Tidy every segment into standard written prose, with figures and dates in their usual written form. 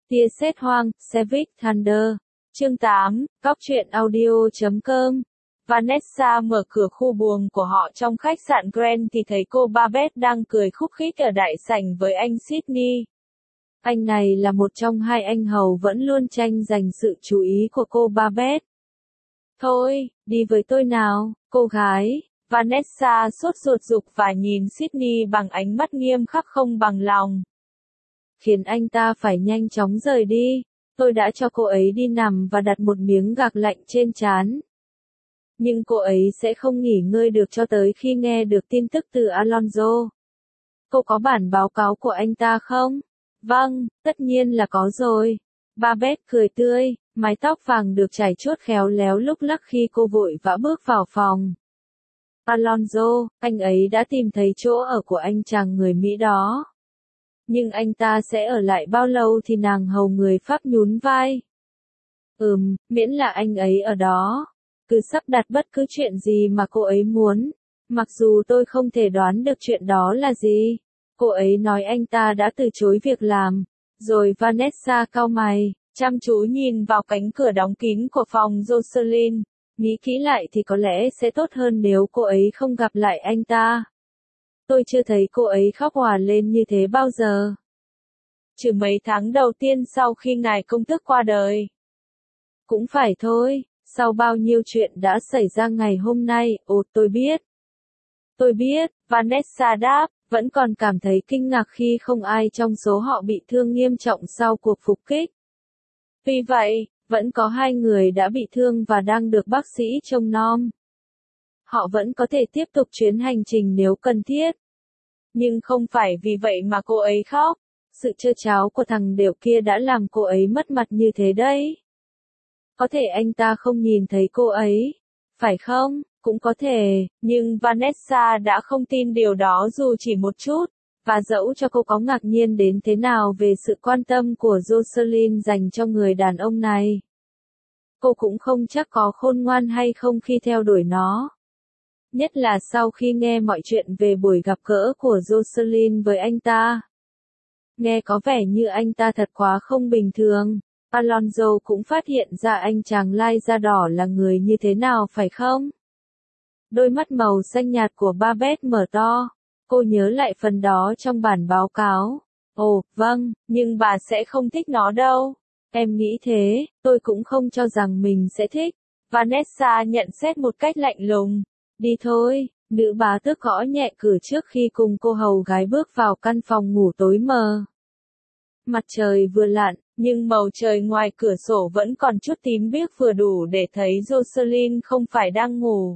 Tia sét hoang, Savage Thunder. Chương 8, Cóc truyện audio.com. Vanessa mở cửa khu buồng của họ trong khách sạn Grand thì thấy cô Babette đang cười khúc khích ở đại sảnh với anh Sydney. Anh này là một trong hai anh hầu vẫn luôn tranh giành sự chú ý của cô Babette. Thôi, đi với tôi nào, cô gái. Vanessa sốt ruột giục và nhìn Sydney bằng ánh mắt nghiêm khắc không bằng lòng. Khiến anh ta phải nhanh chóng rời đi. Tôi đã cho cô ấy đi nằm và đặt một miếng gạc lạnh trên trán. Nhưng cô ấy sẽ không nghỉ ngơi được cho tới khi nghe được tin tức từ Alonso. Cô có bản báo cáo của anh ta không? Vâng, tất nhiên là có rồi. Babette cười tươi, mái tóc vàng được chải chuốt khéo léo lúc lắc khi cô vội vã bước vào phòng. Alonso, anh ấy đã tìm thấy chỗ ở của anh chàng người Mỹ đó. Nhưng anh ta sẽ ở lại bao lâu thì nàng hầu người Pháp nhún vai. Miễn là anh ấy ở đó. Cứ sắp đặt bất cứ chuyện gì mà cô ấy muốn. Mặc dù tôi không thể đoán được chuyện đó là gì. Cô ấy nói anh ta đã từ chối việc làm. Rồi Vanessa cau mày, chăm chú nhìn vào cánh cửa đóng kín của phòng Jocelyn. Nghĩ kỹ lại thì có lẽ sẽ tốt hơn nếu cô ấy không gặp lại anh ta. Tôi chưa thấy cô ấy khóc òa lên như thế bao giờ. Trừ mấy tháng đầu tiên sau khi ngài công tước qua đời. Cũng phải thôi, sau bao nhiêu chuyện đã xảy ra ngày hôm nay, tôi biết. Tôi biết, Vanessa đáp, vẫn còn cảm thấy kinh ngạc khi không ai trong số họ bị thương nghiêm trọng sau cuộc phục kích. Tuy vậy, vẫn có 2 người đã bị thương và đang được bác sĩ trông nom. Họ vẫn có thể tiếp tục chuyến hành trình nếu cần thiết. Nhưng không phải vì vậy mà cô ấy khóc. Sự trơ tráo của thằng đểu kia đã làm cô ấy mất mặt như thế đấy. Có thể anh ta không nhìn thấy cô ấy. Phải không? Cũng có thể, nhưng Vanessa đã không tin điều đó dù chỉ một chút. Và dẫu cho cô có ngạc nhiên đến thế nào về sự quan tâm của Jocelyn dành cho người đàn ông này. Cô cũng không chắc có khôn ngoan hay không khi theo đuổi nó. Nhất là sau khi nghe mọi chuyện về buổi gặp gỡ của Jocelyn với anh ta. Nghe có vẻ như anh ta thật quá không bình thường. Alonso cũng phát hiện ra anh chàng lai da đỏ là người như thế nào phải không? Đôi mắt màu xanh nhạt của Babette mở to. Cô nhớ lại phần đó trong bản báo cáo. Vâng, nhưng bà sẽ không thích nó đâu. Em nghĩ thế, tôi cũng không cho rằng mình sẽ thích. Vanessa nhận xét một cách lạnh lùng. Đi thôi, nữ bá tước gõ nhẹ cửa trước khi cùng cô hầu gái bước vào căn phòng ngủ tối mờ. Mặt trời vừa lặn, nhưng màu trời ngoài cửa sổ vẫn còn chút tím biếc vừa đủ để thấy Jocelyn không phải đang ngủ.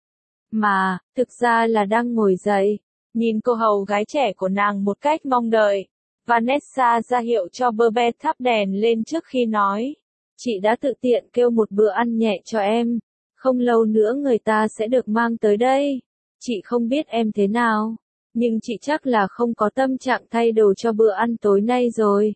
Mà, thực ra là đang ngồi dậy. Nhìn cô hầu gái trẻ của nàng một cách mong đợi. Vanessa ra hiệu cho Babette thắp đèn lên trước khi nói. Chị đã tự tiện kêu một bữa ăn nhẹ cho em. Không lâu nữa người ta sẽ được mang tới đây. Chị không biết em thế nào. Nhưng chị chắc là không có tâm trạng thay đồ cho bữa ăn tối nay rồi.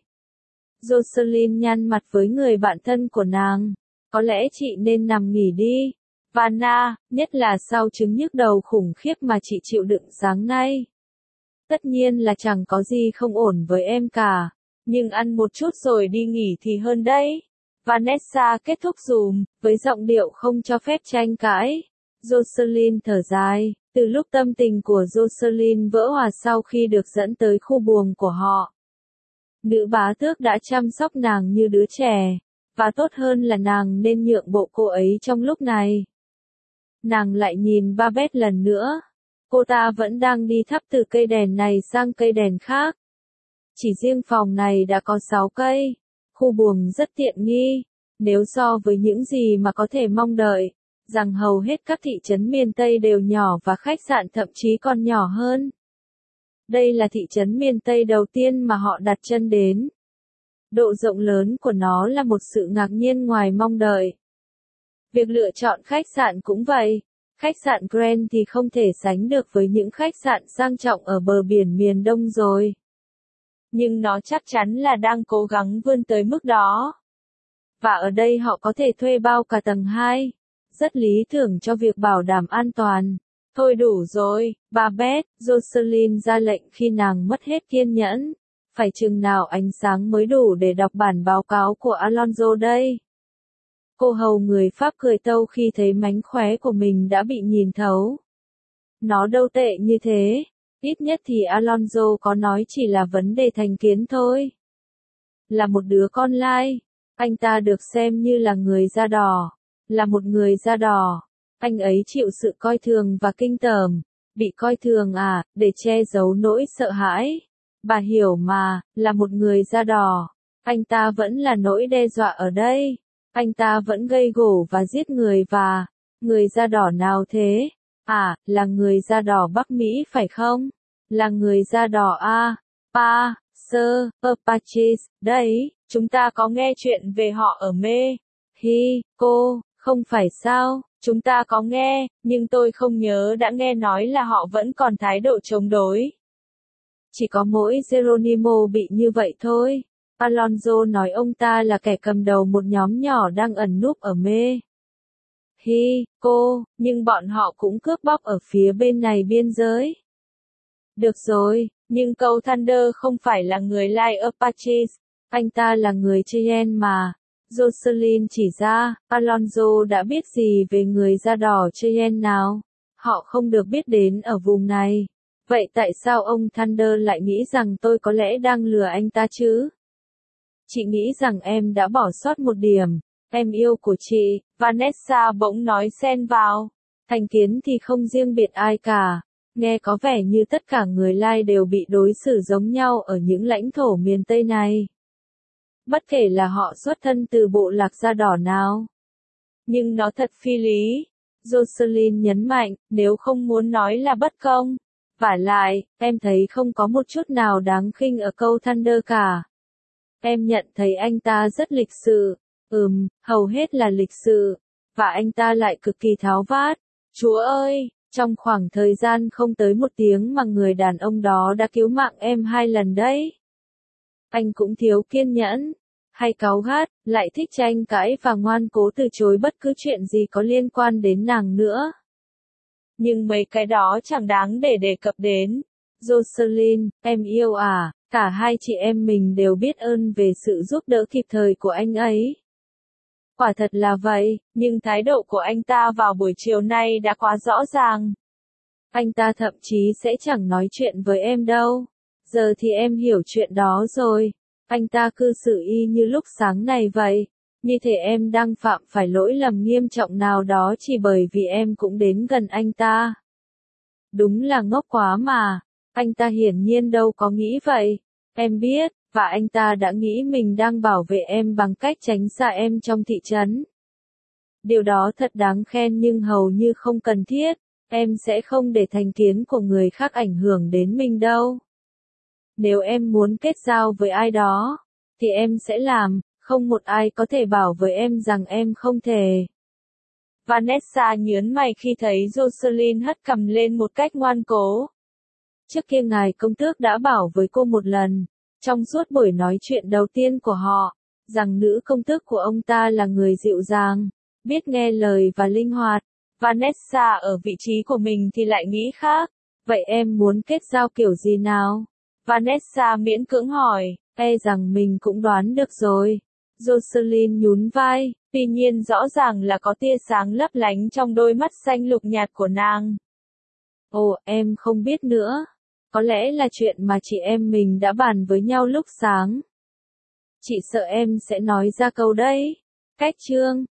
Jocelyn nhăn mặt với người bạn thân của nàng. Có lẽ chị nên nằm nghỉ đi. Vanna, nhất là sau chứng nhức đầu khủng khiếp mà chị chịu đựng sáng nay. Tất nhiên là chẳng có gì không ổn với em cả. Nhưng ăn một chút rồi đi nghỉ thì hơn đấy. Vanessa kết thúc dùm, với giọng điệu không cho phép tranh cãi. Jocelyn thở dài, từ lúc tâm tình của Jocelyn vỡ hòa sau khi được dẫn tới khu buồng của họ. Nữ bá tước đã chăm sóc nàng như đứa trẻ, và tốt hơn là nàng nên nhượng bộ cô ấy trong lúc này. Nàng lại nhìn Babette lần nữa. Cô ta vẫn đang đi thắp từ cây đèn này sang cây đèn khác. Chỉ riêng phòng này đã có 6 cây. Khu buồng rất tiện nghi, nếu so với những gì mà có thể mong đợi, rằng hầu hết các thị trấn miền Tây đều nhỏ và khách sạn thậm chí còn nhỏ hơn. Đây là thị trấn miền Tây đầu tiên mà họ đặt chân đến. Độ rộng lớn của nó là một sự ngạc nhiên ngoài mong đợi. Việc lựa chọn khách sạn cũng vậy. Khách sạn Grand thì không thể sánh được với những khách sạn sang trọng ở bờ biển miền Đông rồi. Nhưng nó chắc chắn là đang cố gắng vươn tới mức đó. Và ở đây họ có thể thuê bao cả tầng 2. Rất lý tưởng cho việc bảo đảm an toàn. Thôi đủ rồi, Babette, Jocelyn ra lệnh khi nàng mất hết kiên nhẫn. Phải chừng nào ánh sáng mới đủ để đọc bản báo cáo của Alonso đây? Cô hầu người Pháp cười tâu khi thấy mánh khóe của mình đã bị nhìn thấu. Nó đâu tệ như thế, ít nhất thì Alonso có nói chỉ là vấn đề thành kiến thôi. Là một đứa con lai, anh ta được xem như là người da đỏ, là một người da đỏ. Anh ấy chịu sự coi thường và kinh tởm, bị coi thường à, để che giấu nỗi sợ hãi. Bà hiểu mà, là một người da đỏ, anh ta vẫn là nỗi đe dọa ở đây. Anh ta vẫn gây gổ và giết người và, người da đỏ nào thế? À, là người da đỏ Bắc Mỹ phải không? Là người da đỏ Apaches, đấy, chúng ta có nghe chuyện về họ ở Mexico, không phải sao? Chúng ta có nghe, nhưng tôi không nhớ đã nghe nói là họ vẫn còn thái độ chống đối. Chỉ có mỗi Geronimo bị như vậy thôi. Alonso nói ông ta là kẻ cầm đầu một nhóm nhỏ đang ẩn núp ở Mexico, nhưng bọn họ cũng cướp bóc ở phía bên này biên giới. Được rồi, nhưng cậu Thunder không phải là người Lai Apaches, anh ta là người Cheyenne mà. Jocelyn chỉ ra, Alonso đã biết gì về người da đỏ Cheyenne nào? Họ không được biết đến ở vùng này. Vậy tại sao ông Thunder lại nghĩ rằng tôi có lẽ đang lừa anh ta chứ? Chị nghĩ rằng em đã bỏ sót một điểm. Em yêu của chị, Vanessa bỗng nói xen vào. Thành kiến thì không riêng biệt ai cả. Nghe có vẻ như tất cả người Lai đều bị đối xử giống nhau ở những lãnh thổ miền Tây này. Bất kể là họ xuất thân từ bộ lạc da đỏ nào. Nhưng nó thật phi lý. Jocelyn nhấn mạnh, nếu không muốn nói là bất công. Vả lại, em thấy không có một chút nào đáng khinh ở câu Thunder cả. Em nhận thấy anh ta rất lịch sự. Hầu hết là lịch sự. Và anh ta lại cực kỳ tháo vát. Chúa ơi, trong khoảng thời gian không tới 1 tiếng mà người đàn ông đó đã cứu mạng em 2 lần đấy. Anh cũng thiếu kiên nhẫn. Hay cáu gắt, lại thích tranh cãi và ngoan cố từ chối bất cứ chuyện gì có liên quan đến nàng nữa. Nhưng mấy cái đó chẳng đáng để đề cập đến. Jocelyn, em yêu à, cả hai chị em mình đều biết ơn về sự giúp đỡ kịp thời của anh ấy. Quả thật là vậy, nhưng thái độ của anh ta vào buổi chiều nay đã quá rõ ràng. Anh ta thậm chí sẽ chẳng nói chuyện với em đâu. Giờ thì em hiểu chuyện đó rồi. Anh ta cư xử y như lúc sáng này vậy. Như thể em đang phạm phải lỗi lầm nghiêm trọng nào đó chỉ bởi vì em cũng đến gần anh ta. Đúng là ngốc quá mà. Anh ta hiển nhiên đâu có nghĩ vậy. Em biết, và anh ta đã nghĩ mình đang bảo vệ em bằng cách tránh xa em trong thị trấn. Điều đó thật đáng khen nhưng hầu như không cần thiết. Em sẽ không để thành kiến của người khác ảnh hưởng đến mình đâu. Nếu em muốn kết giao với ai đó, thì em sẽ làm, không một ai có thể bảo với em rằng em không thể. Vanessa nhướng mày khi thấy Jocelyn hất cằm lên một cách ngoan cố. Trước kia ngài công tước đã bảo với cô một lần, trong suốt buổi nói chuyện đầu tiên của họ, rằng nữ công tước của ông ta là người dịu dàng, biết nghe lời và linh hoạt. Vanessa ở vị trí của mình thì lại nghĩ khác. Vậy em muốn kết giao kiểu gì nào? Vanessa miễn cưỡng hỏi, rằng mình cũng đoán được rồi. Jocelyn nhún vai, tuy nhiên rõ ràng là có tia sáng lấp lánh trong đôi mắt xanh lục nhạt của nàng. Ồ, em không biết nữa. Có lẽ là chuyện mà chị em mình đã bàn với nhau lúc sáng. Chị sợ em sẽ nói ra câu đấy. Cách chương